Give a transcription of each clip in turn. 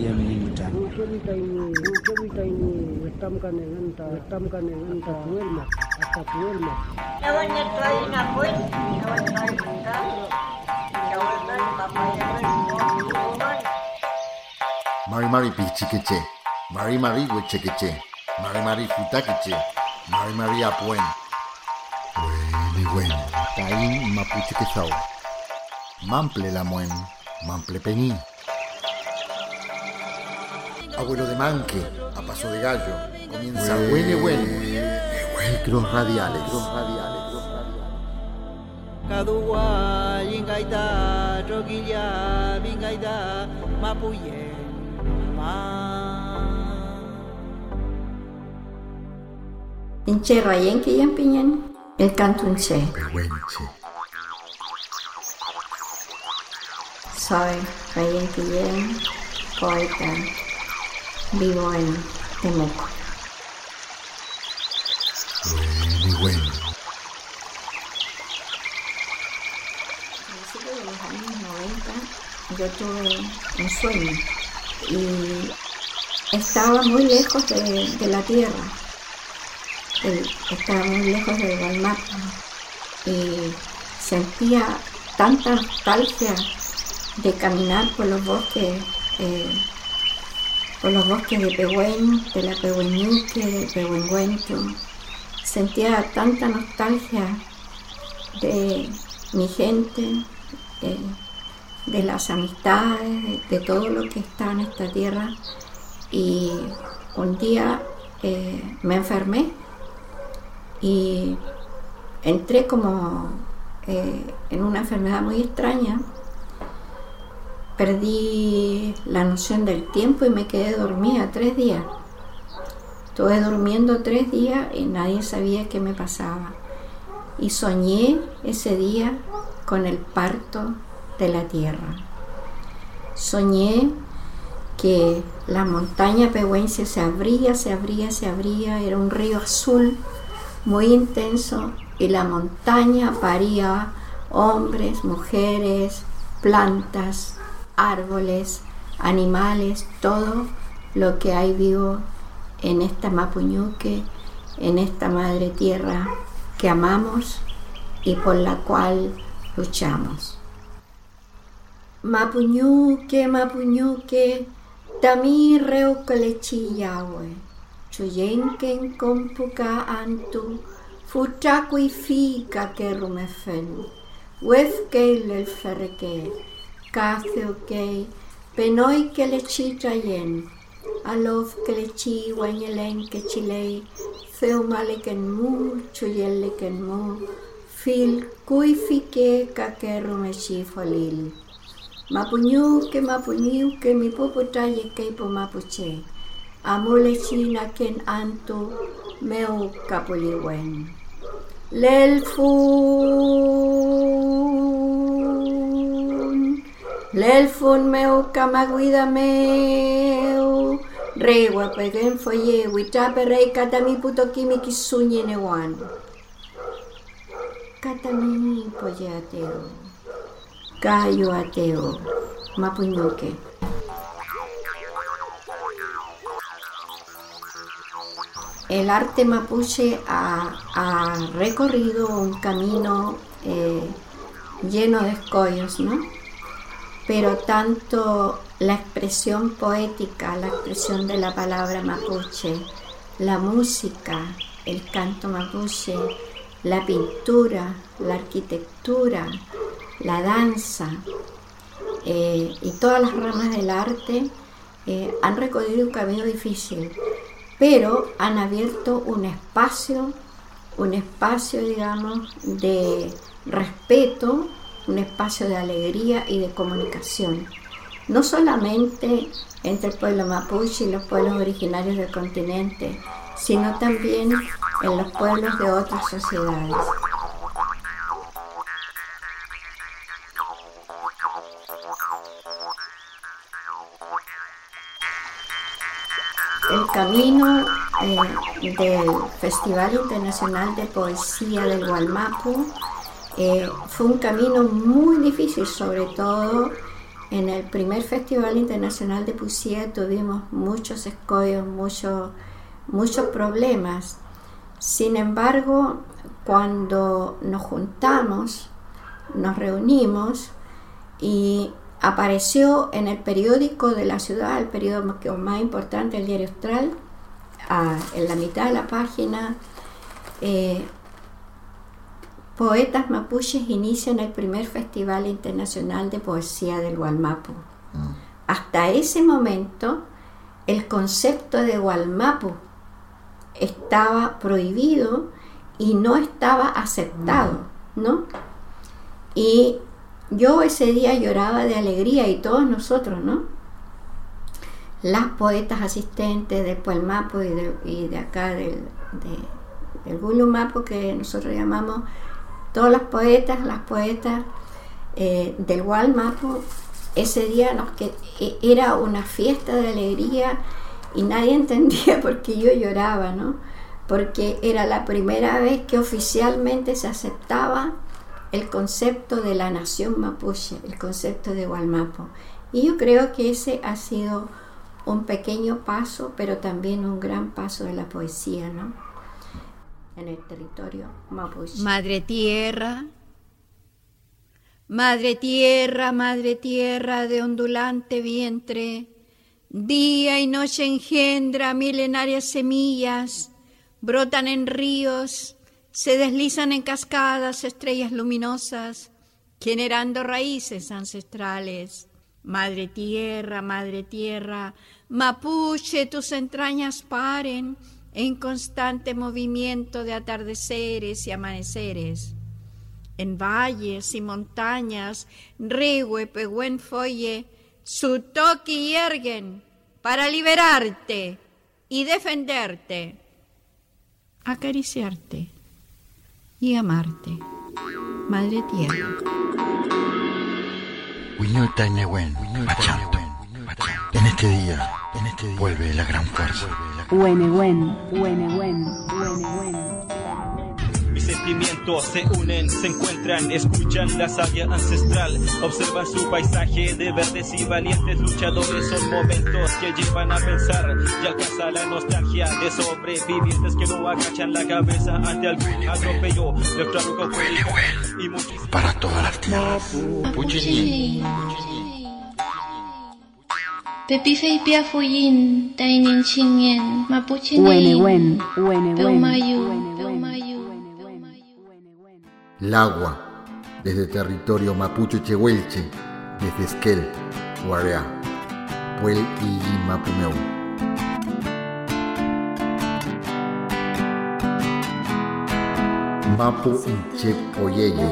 Mari mari pichiqueche, mari mari huechequeche, mari mari futaqueche, mari mari apuen. Bueno, taín mapuche quezao. Mample la muen, mample peñí. Abuelo de manque, a paso de gallo, comienza huele. Micros radiales. Kadua, Yingaita, Roquilla, Vingaita, Mapuye, Inche Rayen que ya empiñan el canto inche. Soy Rayen Quillén, poeta, vivo en Temuco. Bueno. A principios de los años 90 yo tuve un sueño y estaba muy lejos de la tierra. Estaba muy lejos del Gualmapu y sentía tanta nostalgia de caminar por los bosques de Pehuen, de la Pehueñuque, de Pehuenguentu. Sentía tanta nostalgia de mi gente, de las amistades, de todo lo que está en esta tierra. Y un día me enfermé y entré como en una enfermedad muy extraña. Perdí la noción del tiempo y me quedé dormida 3 días. Estuve durmiendo 3 días y nadie sabía qué me pasaba. Y soñé ese día con el parto de la tierra. Soñé que la montaña pehuense se abría, era un río azul muy intenso y la montaña paría hombres, mujeres, plantas, árboles, animales, todo lo que hay vivo en esta Mapuñuque, en esta madre tierra que amamos y por la cual luchamos. Mapuñuque, Mapuñuque, tami reucalechiyawe, chuyenken compuca antu, futacuifica que rumefen, wefke el ferreque, Cafeokei, penoi que le chitrayen, alof que le chi guanyelen que chilei, feumale que mu, chuyelle que mu, fil cuifique caquerro me chifolil. Mapuñuque, mi popotaye que po mapuche, amole china ken anto, meu capoliwen. L'elfun meu camaguida meu, rewa pegen foye, witape rei katami putokimi kisunye newan. Katami poye ateo, gallo ateo, Mapuñuque. El arte mapuche ha recorrido un camino lleno de escollos, ¿no? Pero tanto la expresión poética, la expresión de la palabra mapuche, la música, el canto mapuche, la pintura, la arquitectura, la danza y todas las ramas del arte han recorrido un camino difícil, pero han abierto un espacio, digamos, de respeto, un espacio de alegría y de comunicación, no solamente entre el pueblo mapuche y los pueblos originarios del continente, sino también en los pueblos de otras sociedades. El camino del Festival Internacional de Poesía del Gualmapu fue un camino muy difícil, sobre todo En el primer Festival Internacional de Poesía tuvimos muchos escollos, muchos problemas. Sin embargo, cuando nos juntamos, nos reunimos y apareció en el periódico de la ciudad, el periódico más importante, el Diario Austral, en la mitad de la página, poetas mapuches inician el primer Festival Internacional de Poesía del Wallmapu. Hasta ese momento, el concepto de Wallmapu estaba prohibido y no estaba aceptado, ¿no? Y yo ese día lloraba de alegría, y todos nosotros, ¿no? Las poetas asistentes del Wallmapu y de acá del Gulumapu, que nosotros llamamos, todas las poetas del Wallmapu, ese día era una fiesta de alegría y nadie entendía por qué yo lloraba, ¿no? Porque era la primera vez que oficialmente se aceptaba el concepto de la nación mapuche, el concepto de Wallmapu. Y yo creo que ese ha sido un pequeño paso, pero también un gran paso de la poesía, ¿no? En el territorio mapuche. Madre tierra, madre tierra, madre tierra de ondulante vientre, día y noche engendra milenarias semillas, brotan en ríos, se deslizan en cascadas estrellas luminosas, generando raíces ancestrales. Madre tierra, mapuche, tus entrañas paren en constante movimiento de atardeceres y amaneceres. En valles y montañas, Rehue, Pehuen, Foye, su toqui yerguen para liberarte y defenderte, acariciarte y amarte. Madre tierra. En este día vuelve la gran fuerza. Mis sentimientos se unen, se encuentran, escuchan la savia ancestral, observan su paisaje de verdes y valientes luchadores. Son momentos que llevan a pensar y alcanza la nostalgia de sobrevivientes que no agachan la cabeza ante algún atropello. Para todas las tierras. Pepifei piafuyin, tainin chingen, mapuche ni, peumayu. El agua, desde territorio mapuche chehuelche, desde Esquel, Guarea, Puel y Mapumeu. Mapu Inche Poyeyo.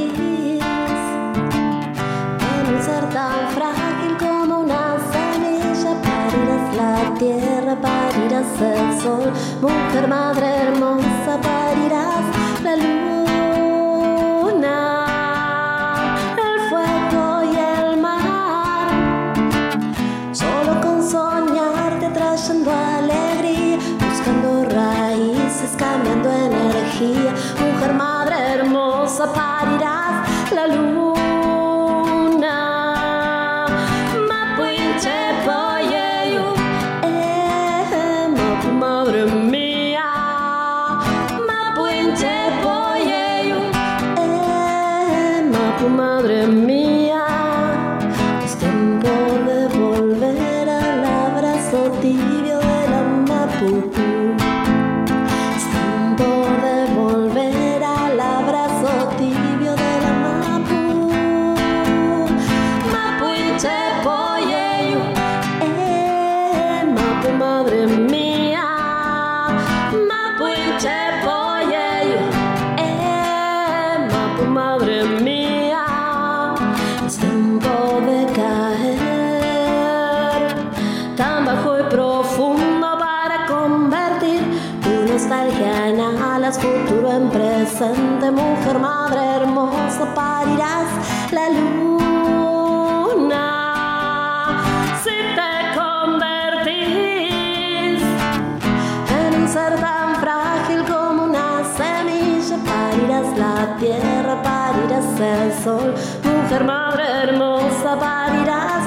En un ser tan frágil como una semilla, parirás la tierra, parirás el sol, mujer, madre hermosa, parirás la luna, el fuego y el mar. Solo con soñarte trayendo alegría, buscando raíces, cambiando energía. Mujer, madre hermosa, parirás la luna. Mapuinche Poyeyo, Mapu, madre mía. Mapuinche Poyeyo, Mapu, madre mía. Es tiempo de volver al abrazo tibio de la Mapu. Futuro en presente, mujer, madre hermosa, parirás la luna. Si te convertís en un ser tan frágil como una semilla, parirás la tierra, parirás el sol, mujer, madre hermosa, parirás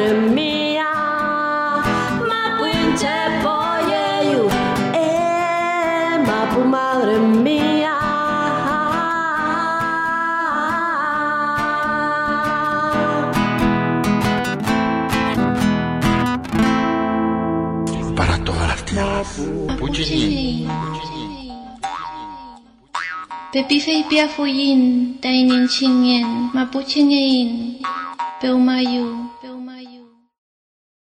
madre mía, mapuinche poyeyu, mapu madre mía. Para todas las tierras. Puchini. Pepifei pia fuyin, tainin chingyen, mapuchingein, peumayu.